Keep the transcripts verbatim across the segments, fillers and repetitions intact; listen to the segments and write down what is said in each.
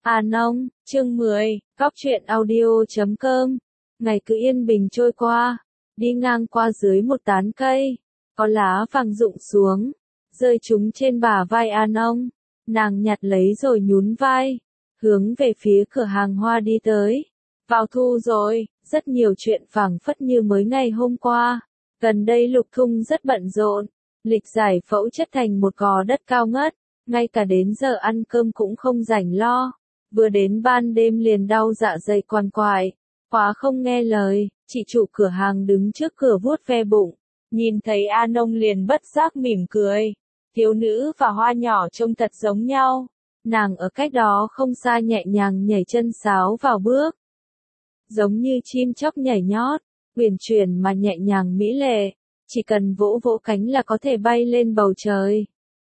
À nông, chương mười, góc truyện audio chấm com. Ngày cứ yên bình trôi qua, đi ngang qua dưới một tán cây, có lá vàng rụng xuống, rơi trúng trên bả vai A nông. Nàng nhặt lấy rồi nhún vai, hướng về phía cửa hàng hoa đi tới. Vào thu rồi, rất nhiều chuyện phảng phất như mới ngày hôm qua. Gần đây Lục Thung rất bận rộn, lịch giải phẫu chất thành một gò đất cao ngất, ngay cả đến giờ ăn cơm cũng không rảnh lo. Vừa đến ban đêm liền đau dạ dày quằn quại, quá không nghe lời, chị chủ cửa hàng đứng trước cửa vuốt ve bụng, nhìn thấy A nông liền bất giác mỉm cười. Thiếu nữ và hoa nhỏ trông thật giống nhau, nàng ở cách đó không xa nhẹ nhàng nhảy chân sáo vào bước. Giống như chim chóc nhảy nhót, uyển chuyển mà nhẹ nhàng mỹ lệ, chỉ cần vỗ vỗ cánh là có thể bay lên bầu trời.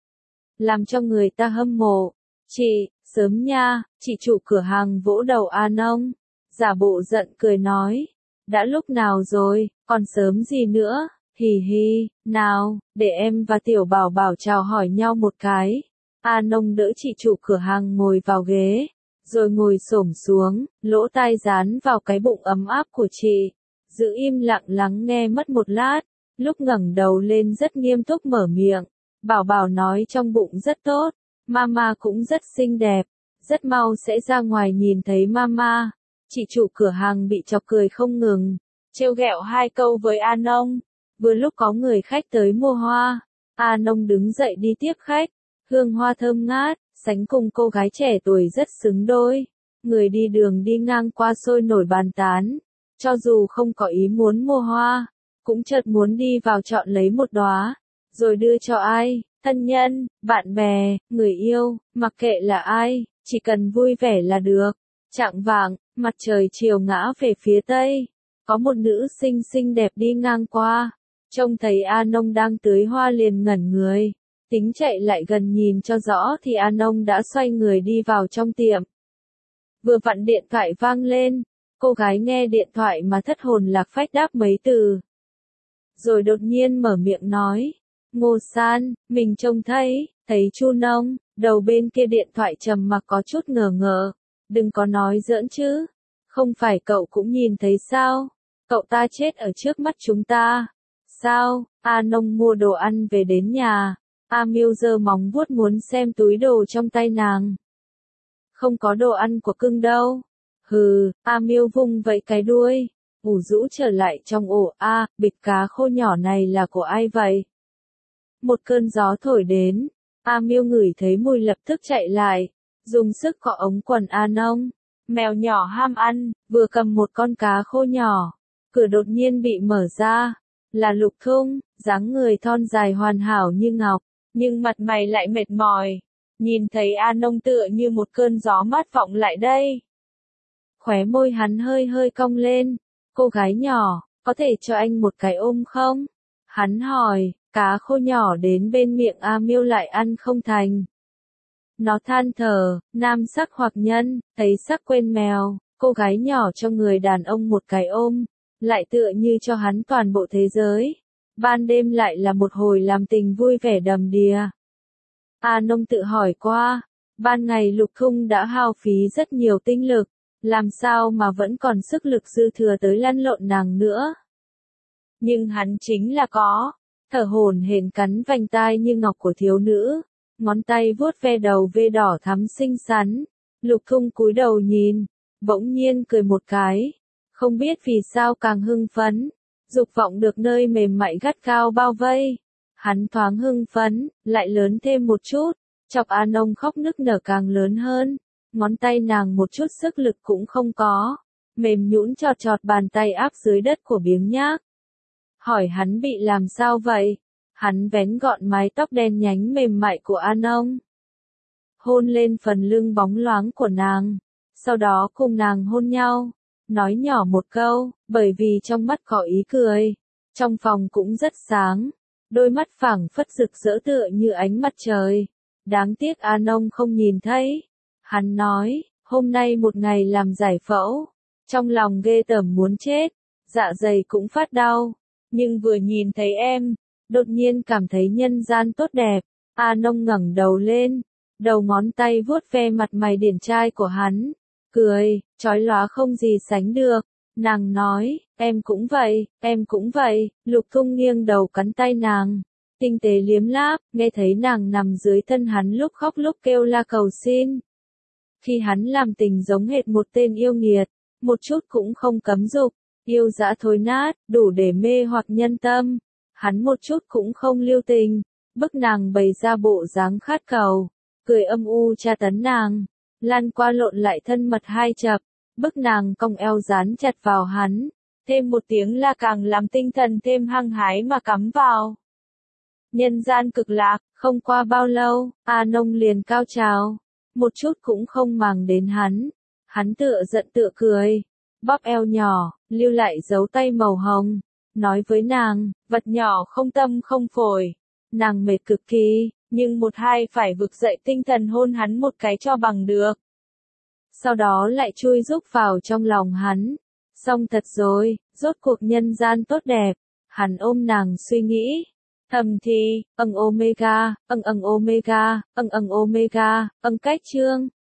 Làm cho người ta hâm mộ. Chị, sớm nha, chị chủ cửa hàng vỗ đầu A nông, giả bộ giận cười nói. Đã lúc nào rồi, còn sớm gì nữa, hì hì, nào, để em và tiểu bảo bảo chào hỏi nhau một cái. A nông đỡ chị chủ cửa hàng ngồi vào ghế, rồi ngồi xổm xuống, lỗ tai dán vào cái bụng ấm áp của chị, giữ im lặng lắng nghe mất một lát, lúc ngẩng đầu lên rất nghiêm túc mở miệng. Bảo bảo nói trong bụng rất tốt. Mama cũng rất xinh đẹp, rất mau sẽ ra ngoài nhìn thấy Mama. Chị chủ cửa hàng bị chọc cười không ngừng, trêu ghẹo hai câu với A nông. Vừa lúc có người khách tới mua hoa, A nông đứng dậy đi tiếp khách, hương hoa thơm ngát, sánh cùng cô gái trẻ tuổi rất xứng đôi. Người đi đường đi ngang qua sôi nổi bàn tán, cho dù không có ý muốn mua hoa, cũng chợt muốn đi vào chọn lấy một đóa, rồi đưa cho ai. Thân nhân, bạn bè, người yêu, mặc kệ là ai, chỉ cần vui vẻ là được. Chạng vạng, mặt trời chiều ngã về phía tây, có một nữ sinh xinh đẹp đi ngang qua, trông thấy A nông đang tưới hoa liền ngẩn người, tính chạy lại gần nhìn cho rõ thì A nông đã xoay người đi vào trong tiệm. Vừa vặn điện thoại vang lên, cô gái nghe điện thoại mà thất hồn lạc phách đáp mấy từ. Rồi đột nhiên mở miệng nói. Ngô San, mình trông thấy, thấy Chu Nông, đầu bên kia điện thoại trầm mặc có chút ngờ ngợ, đừng có nói giỡn chứ, không phải cậu cũng nhìn thấy sao, cậu ta chết ở trước mắt chúng ta. Sao? A nông mua đồ ăn về đến nhà, A Miêu giơ móng vuốt muốn xem túi đồ trong tay nàng. Không có đồ ăn của cưng đâu. Hừ, A Miêu vung vẫy cái đuôi, ủ rũ trở lại trong ổ. A, bịch cá khô nhỏ này là của ai vậy? Một cơn gió thổi đến, A Miêu ngửi thấy mùi lập tức chạy lại, dùng sức cọ ống quần A nông. Mèo nhỏ ham ăn, vừa cầm một con cá khô nhỏ, cửa đột nhiên bị mở ra, là Lục Thung, dáng người thon dài hoàn hảo như ngọc, nhưng mặt mày lại mệt mỏi, nhìn thấy A nông tựa như một cơn gió mát vọng lại đây. Khóe môi hắn hơi hơi cong lên, cô gái nhỏ, có thể cho anh một cái ôm không? Hắn hỏi. Cá khô nhỏ đến bên miệng A Miêu lại ăn không thành. Nó than thở, nam sắc hoặc nhân, thấy sắc quên mèo, cô gái nhỏ cho người đàn ông một cái ôm, lại tựa như cho hắn toàn bộ thế giới. Ban đêm lại là một hồi làm tình vui vẻ đầm đìa. A nông tự hỏi qua, ban ngày Lục Thung đã hao phí rất nhiều tinh lực, làm sao mà vẫn còn sức lực dư thừa tới lăn lộn nàng nữa. Nhưng hắn chính là có. Thở hổn hển cắn vành tai như ngọc của thiếu nữ, ngón tay vuốt ve đầu vê đỏ thắm xinh xắn. Lục Thung cúi đầu nhìn, bỗng nhiên cười một cái, không biết vì sao càng hưng phấn, dục vọng được nơi mềm mại gắt gao bao vây. Hắn thoáng hưng phấn, lại lớn thêm một chút, chọc A nông khóc nức nở càng lớn hơn, ngón tay nàng một chút sức lực cũng không có, mềm nhũn chọt chọt bàn tay áp dưới đất của biếng nhác. Hỏi hắn bị làm sao vậy? Hắn vén gọn mái tóc đen nhánh mềm mại của A nông, hôn lên phần lưng bóng loáng của nàng, sau đó cùng nàng hôn nhau, nói nhỏ một câu, bởi vì trong mắt có ý cười, trong phòng cũng rất sáng, đôi mắt phảng phất rực rỡ tựa như ánh mặt trời. Đáng tiếc A nông không nhìn thấy. Hắn nói, hôm nay một ngày làm giải phẫu, trong lòng ghê tởm muốn chết, dạ dày cũng phát đau. Nhưng vừa nhìn thấy em, đột nhiên cảm thấy nhân gian tốt đẹp. A nông ngẩng đầu lên, đầu ngón tay vuốt ve mặt mày điển trai của hắn, cười, chói lóa không gì sánh được. Nàng nói, em cũng vậy, em cũng vậy. Lục Thung nghiêng đầu cắn tay nàng, tinh tế liếm láp, nghe thấy nàng nằm dưới thân hắn lúc khóc lúc kêu la cầu xin. Khi hắn làm tình giống hệt một tên yêu nghiệt, một chút cũng không cấm dục, yêu dã thối nát, đủ để mê hoặc nhân tâm. Hắn một chút cũng không lưu tình, bức nàng bày ra bộ dáng khát cầu, cười âm u tra tấn nàng, lăn qua lộn lại thân mật hai chập, bức nàng cong eo dán chặt vào hắn, thêm một tiếng là càng làm tinh thần thêm hăng hái mà cắm vào. Nhân gian cực lạc, không qua bao lâu, A Nông liền cao trào, một chút cũng không màng đến hắn, hắn tựa giận tựa cười, bóp eo nhỏ, lưu lại dấu tay màu hồng, nói với nàng, vật nhỏ không tâm không phổi. Nàng mệt cực kỳ, nhưng một hai phải vực dậy tinh thần hôn hắn một cái cho bằng được. Sau đó lại chui rúc vào trong lòng hắn. Xong thật rồi, rốt cuộc nhân gian tốt đẹp. Hắn ôm nàng suy nghĩ. Thầm thì, ầng omega, ầng ầng omega, ầng ầng omega, ầng cách chương.